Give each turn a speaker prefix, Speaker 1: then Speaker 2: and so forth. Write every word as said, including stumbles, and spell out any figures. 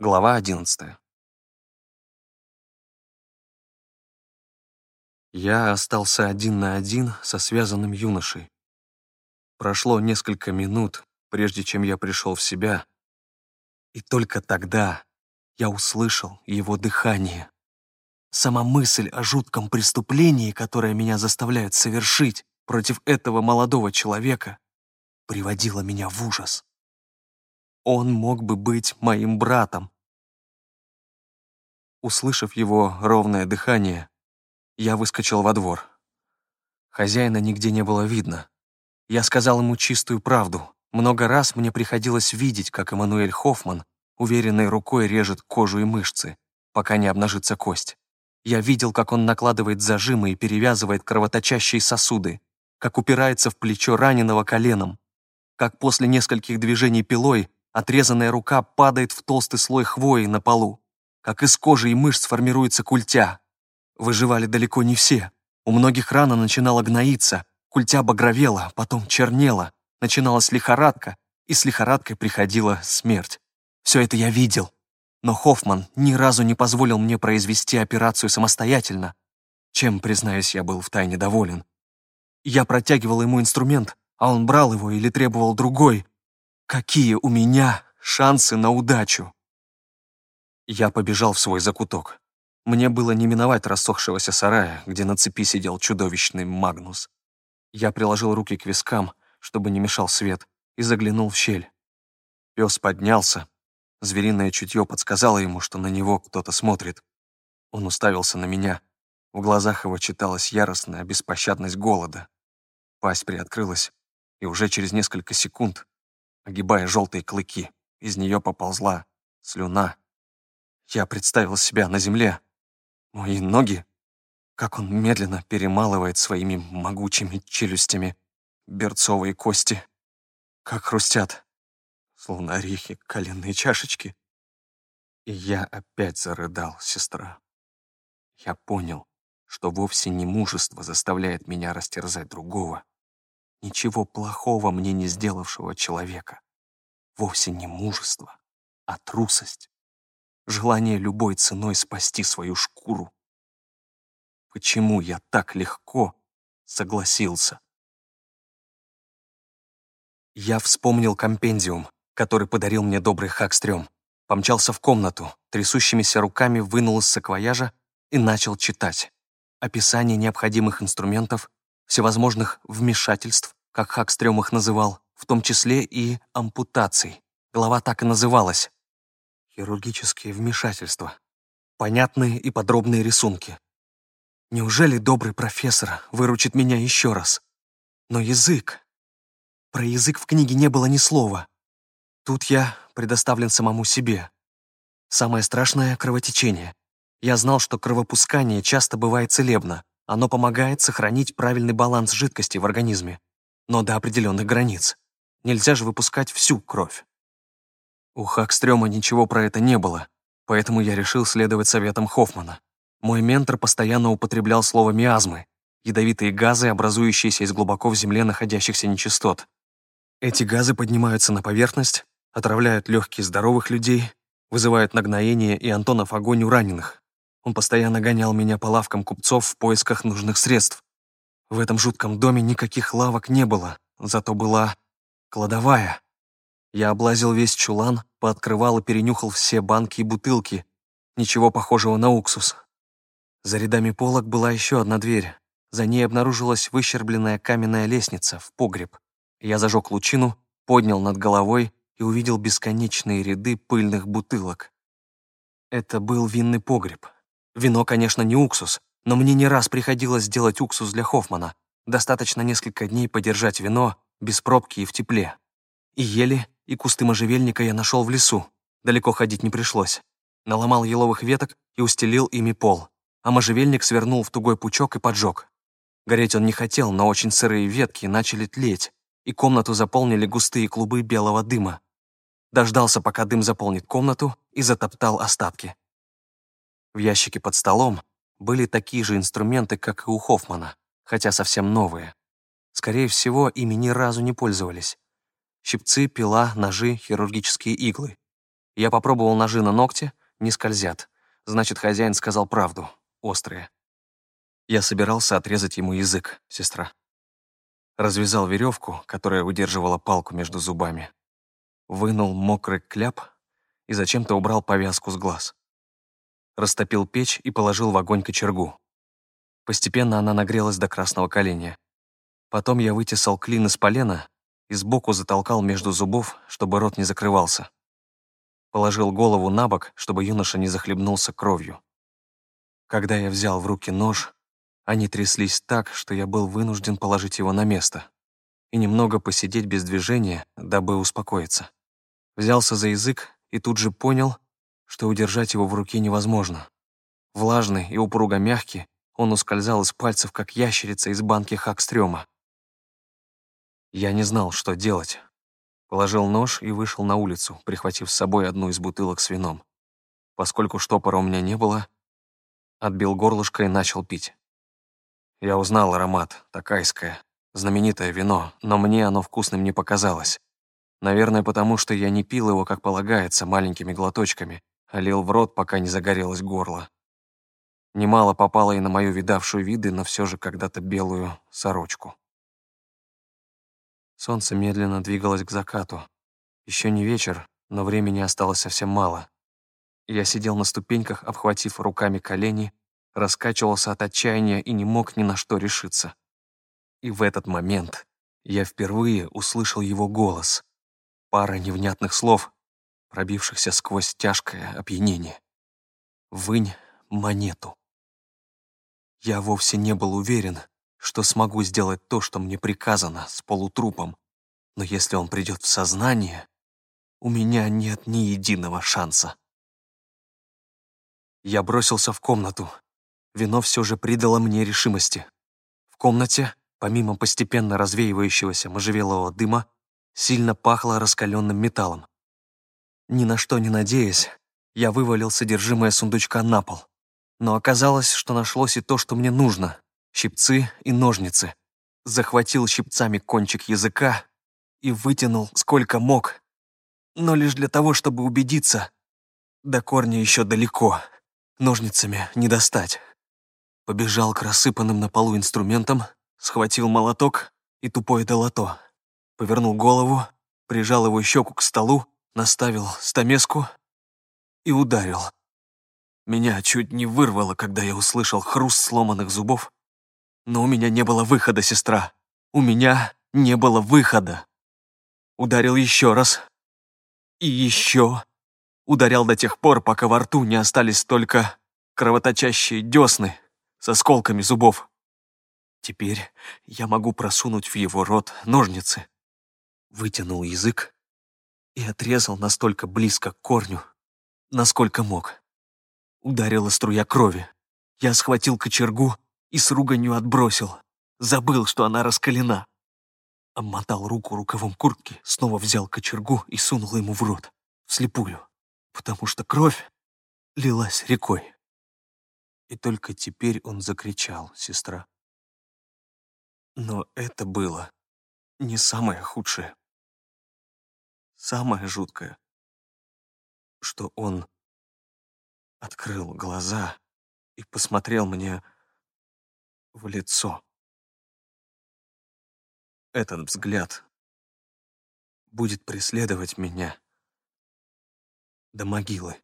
Speaker 1: Глава одиннадцатая. Я остался один на один со связанным юношей. Прошло несколько минут, прежде чем я пришел в себя, и только тогда я услышал его дыхание. Сама мысль о жутком преступлении, которое меня заставляют совершить против этого молодого человека, приводила меня в ужас. Он мог бы быть моим братом. Услышав его ровное дыхание, я выскочил во двор. Хозяина нигде не было видно. Я сказал ему чистую правду. Много раз мне приходилось видеть, как Эммануэль Хоффман уверенной рукой режет кожу и мышцы, пока не обнажится кость. Я видел, как он накладывает зажимы и перевязывает кровоточащие сосуды, как упирается в плечо раненого коленом, как после нескольких движений пилой отрезанная рука падает в толстый слой хвои на полу, как из кожи и мышц формируется культя. Выживали далеко не все. У многих рана начинала гноиться, культя багровела, потом чернела, начиналась лихорадка, и с лихорадкой приходила смерть. Все это я видел. Но Хоффман ни разу не позволил мне произвести операцию самостоятельно, чем, признаюсь, я был втайне доволен. Я протягивал ему инструмент, а он брал его или требовал другой. Какие у меня шансы на удачу? Я побежал в свой закуток. Мне было не миновать рассохшегося сарая, где на цепи сидел чудовищный Магнус. Я приложил руки к вискам, чтобы не мешал свет, и заглянул в щель. Пес поднялся. Звериное чутье подсказало ему, что на него кто-то смотрит. Он уставился на меня. В глазах его читалась яростная беспощадность голода. Пасть приоткрылась, и уже через несколько секунд, огибая желтые клыки, из нее поползла слюна. Я представил себя на земле. Мои ноги, как он медленно перемалывает своими могучими челюстями берцовые кости, как хрустят, словно орехи, коленные чашечки. И я опять зарыдал, сестра. Я понял, что вовсе не мужество заставляет меня растерзать другого, ничего плохого мне не сделавшего человека. Вовсе не мужество, а трусость, желание любой ценой спасти свою шкуру. Почему я так легко согласился? Я вспомнил компендиум, который подарил мне добрый Хакстрём, помчался в комнату, трясущимися руками вынул из саквояжа и начал читать. Описание необходимых инструментов, всевозможных вмешательств, как Хакстрём их называл, в том числе и ампутаций. Глава так и называлась. Хирургические вмешательства. Понятные и подробные рисунки. Неужели добрый профессор выручит меня еще раз? Но язык... Про язык в книге не было ни слова. Тут я предоставлен самому себе. Самое страшное — кровотечение. Я знал, что кровопускание часто бывает целебно. Оно помогает сохранить правильный баланс жидкости в организме. Но до определенных границ. Нельзя же выпускать всю кровь. У Хакстрёма ничего про это не было, поэтому я решил следовать советам Хоффмана. Мой ментор постоянно употреблял слово «миазмы» — ядовитые газы, образующиеся из глубоко в земле находящихся нечистот. Эти газы поднимаются на поверхность, отравляют легкие здоровых людей, вызывают нагноение и Антонов огонь у раненых. Он постоянно гонял меня по лавкам купцов в поисках нужных средств. В этом жутком доме никаких лавок не было, зато была кладовая. Я облазил весь чулан, пооткрывал и перенюхал все банки и бутылки. Ничего похожего на уксус. За рядами полок была еще одна дверь. За ней обнаружилась выщербленная каменная лестница в погреб. Я зажег лучину, поднял над головой и увидел бесконечные ряды пыльных бутылок. Это был винный погреб. Вино, конечно, не уксус, но мне не раз приходилось делать уксус для Хоффмана. Достаточно несколько дней подержать вино без пробки и в тепле. И ели, и кусты можжевельника я нашел в лесу. Далеко ходить не пришлось. Наломал еловых веток и устелил ими пол, а можжевельник свернул в тугой пучок и поджег. Гореть он не хотел, но очень сырые ветки начали тлеть, и комнату заполнили густые клубы белого дыма. Дождался, пока дым заполнит комнату, и затоптал остатки. В ящике под столом были такие же инструменты, как и у Хоффмана, хотя совсем новые. Скорее всего, ими ни разу не пользовались. Щипцы, пила, ножи, хирургические иглы. Я попробовал ножи на ногти, не скользят. Значит, хозяин сказал правду, острые. Я собирался отрезать ему язык, сестра. Развязал веревку, которая удерживала палку между зубами. Вынул мокрый кляп и зачем-то убрал повязку с глаз. Растопил печь и положил в огонь кочергу. Постепенно она нагрелась до красного коленя. Потом я вытесал клин из полена и сбоку затолкал между зубов, чтобы рот не закрывался. Положил голову на бок, чтобы юноша не захлебнулся кровью. Когда я взял в руки нож, они тряслись так, что я был вынужден положить его на место и немного посидеть без движения, дабы успокоиться. Взялся за язык и тут же понял, что удержать его в руке невозможно. Влажный и упруго мягкий, он ускользал из пальцев, как ящерица из банки хакстрёма. Я не знал, что делать. Положил нож и вышел на улицу, прихватив с собой одну из бутылок с вином. Поскольку штопора у меня не было, отбил горлышко и начал пить. Я узнал аромат, такайское, знаменитое вино, но мне оно вкусным не показалось. Наверное, потому что я не пил его, как полагается, маленькими глоточками, а лил в рот, пока не загорелось горло. Немало попало и на мою видавшую виды, но все же когда-то белую сорочку. Солнце медленно двигалось к закату. Еще не вечер, но времени осталось совсем мало. Я сидел на ступеньках, обхватив руками колени, раскачивался от отчаяния и не мог ни на что решиться. И в этот момент я впервые услышал его голос. Пара невнятных слов, пробившихся сквозь тяжкое опьянение. «Вынь монету». Я вовсе не был уверен, что смогу сделать то, что мне приказано, с полутрупом, но если он придет в сознание, у меня нет ни единого шанса. Я бросился в комнату. Вино все же придало мне решимости. В комнате, помимо постепенно развеивающегося можжевелового дыма, сильно пахло раскаленным металлом. Ни на что не надеясь, я вывалил содержимое сундучка на пол. Но оказалось, что нашлось и то, что мне нужно — щипцы и ножницы. Захватил щипцами кончик языка и вытянул сколько мог, но лишь для того, чтобы убедиться, до корня еще далеко, ножницами не достать. Побежал к рассыпанным на полу инструментам, схватил молоток и тупое долото, повернул голову, прижал его щеку к столу, наставил стамеску и ударил. Меня чуть не вырвало, когда я услышал хруст сломанных зубов. Но у меня не было выхода, сестра. У меня не было выхода. Ударил еще раз. И еще. Ударял до тех пор, пока во рту не остались только кровоточащие десны с осколками зубов. Теперь я могу просунуть в его рот ножницы. Вытянул язык и отрезал настолько близко к корню, насколько мог. Ударила струя крови. Я схватил кочергу и с руганью отбросил. Забыл, что она раскалена. Обмотал руку рукавом куртки, снова взял кочергу и сунул ему в рот, вслепую, потому что кровь лилась рекой. И только теперь он закричал, сестра. Но это было не самое худшее. Самое жуткое, что он открыл глаза и посмотрел мне в лицо. Этот взгляд будет преследовать меня до могилы.